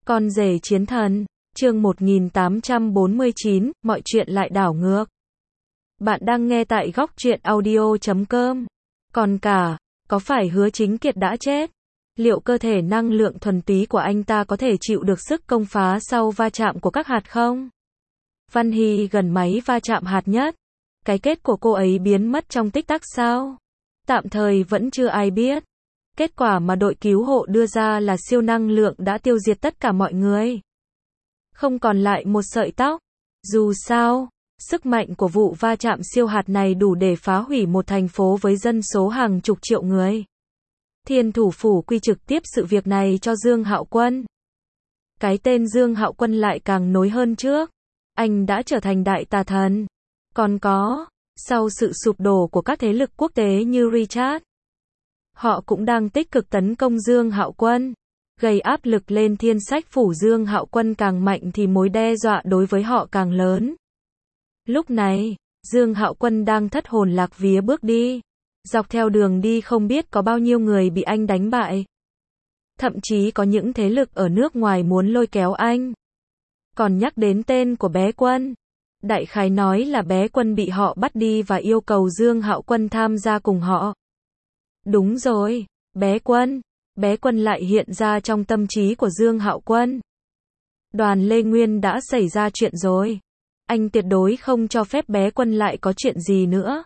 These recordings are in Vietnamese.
Con rể chiến thần, chương 1849, mọi chuyện lại đảo ngược. Bạn đang nghe tại góc truyện audio.com. Còn cả, có phải Hứa Chính Kiệt đã chết? Liệu cơ thể năng lượng thuần túy của anh ta có thể chịu được sức công phá sau va chạm của các hạt không? Văn Hy gần máy va chạm hạt nhất. Cái kết của cô ấy biến mất trong tích tắc sao? Tạm thời vẫn chưa ai biết. Kết quả mà đội cứu hộ đưa ra là siêu năng lượng đã tiêu diệt tất cả mọi người. Không còn lại một sợi tóc. Dù sao, sức mạnh của vụ va chạm siêu hạt này đủ để phá hủy một thành phố với dân số hàng chục triệu người. Thiên thủ phủ quy trực tiếp sự việc này cho Dương Hạo Quân. Cái tên Dương Hạo Quân lại càng nối hơn trước. Anh đã trở thành đại tà thần. Còn có, sau sự sụp đổ của các thế lực quốc tế như Richard, họ cũng đang tích cực tấn công Dương Hạo Quân, gây áp lực lên thiên sách phủ. Dương Hạo Quân càng mạnh thì mối đe dọa đối với họ càng lớn. Lúc này, Dương Hạo Quân đang thất hồn lạc vía bước đi. Dọc theo đường đi không biết có bao nhiêu người bị anh đánh bại. Thậm chí có những thế lực ở nước ngoài muốn lôi kéo anh. Còn nhắc đến tên của bé Quân. Đại khái nói là bé Quân bị họ bắt đi và yêu cầu Dương Hạo Quân tham gia cùng họ. Đúng rồi, bé Quân. Bé Quân lại hiện ra trong tâm trí của Dương Hạo Quân. Đoàn Lê Nguyên đã xảy ra chuyện rồi. Anh tuyệt đối không cho phép bé Quân lại có chuyện gì nữa.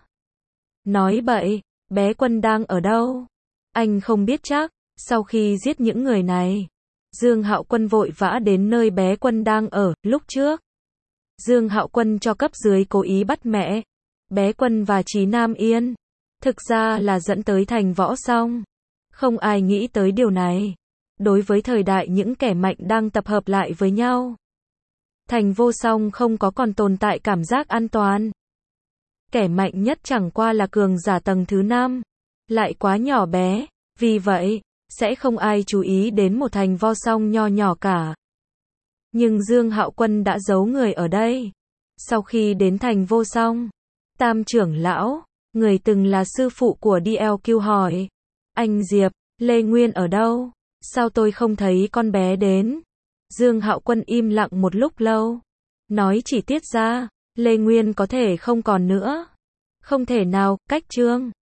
Nói bậy, bé Quân đang ở đâu? Anh không biết chắc. Sau khi giết những người này, Dương Hạo Quân vội vã đến nơi bé Quân đang ở. Lúc trước, Dương Hạo Quân cho cấp dưới cố ý bắt mẹ bé Quân và Chí Nam Yên. Thực ra là dẫn tới Thành Võ Song. Không ai nghĩ tới điều này. Đối với thời đại những kẻ mạnh đang tập hợp lại với nhau, Thành Vô Song không có còn tồn tại cảm giác an toàn. Kẻ mạnh nhất chẳng qua là cường giả tầng thứ 5, lại quá nhỏ bé, vì vậy, sẽ không ai chú ý đến một Thành Vô Song nho nhỏ cả. Nhưng Dương Hạo Quân đã giấu người ở đây. Sau khi đến Thành Vô Song, Tam trưởng lão, người từng là sư phụ của DLQ hỏi, anh Diệp, Lê Nguyên ở đâu? Sao tôi không thấy con bé đến? Dương Hạo Quân im lặng một lúc lâu. Nói chỉ tiết ra, Lê Nguyên có thể không còn nữa. Không thể nào, cách Trương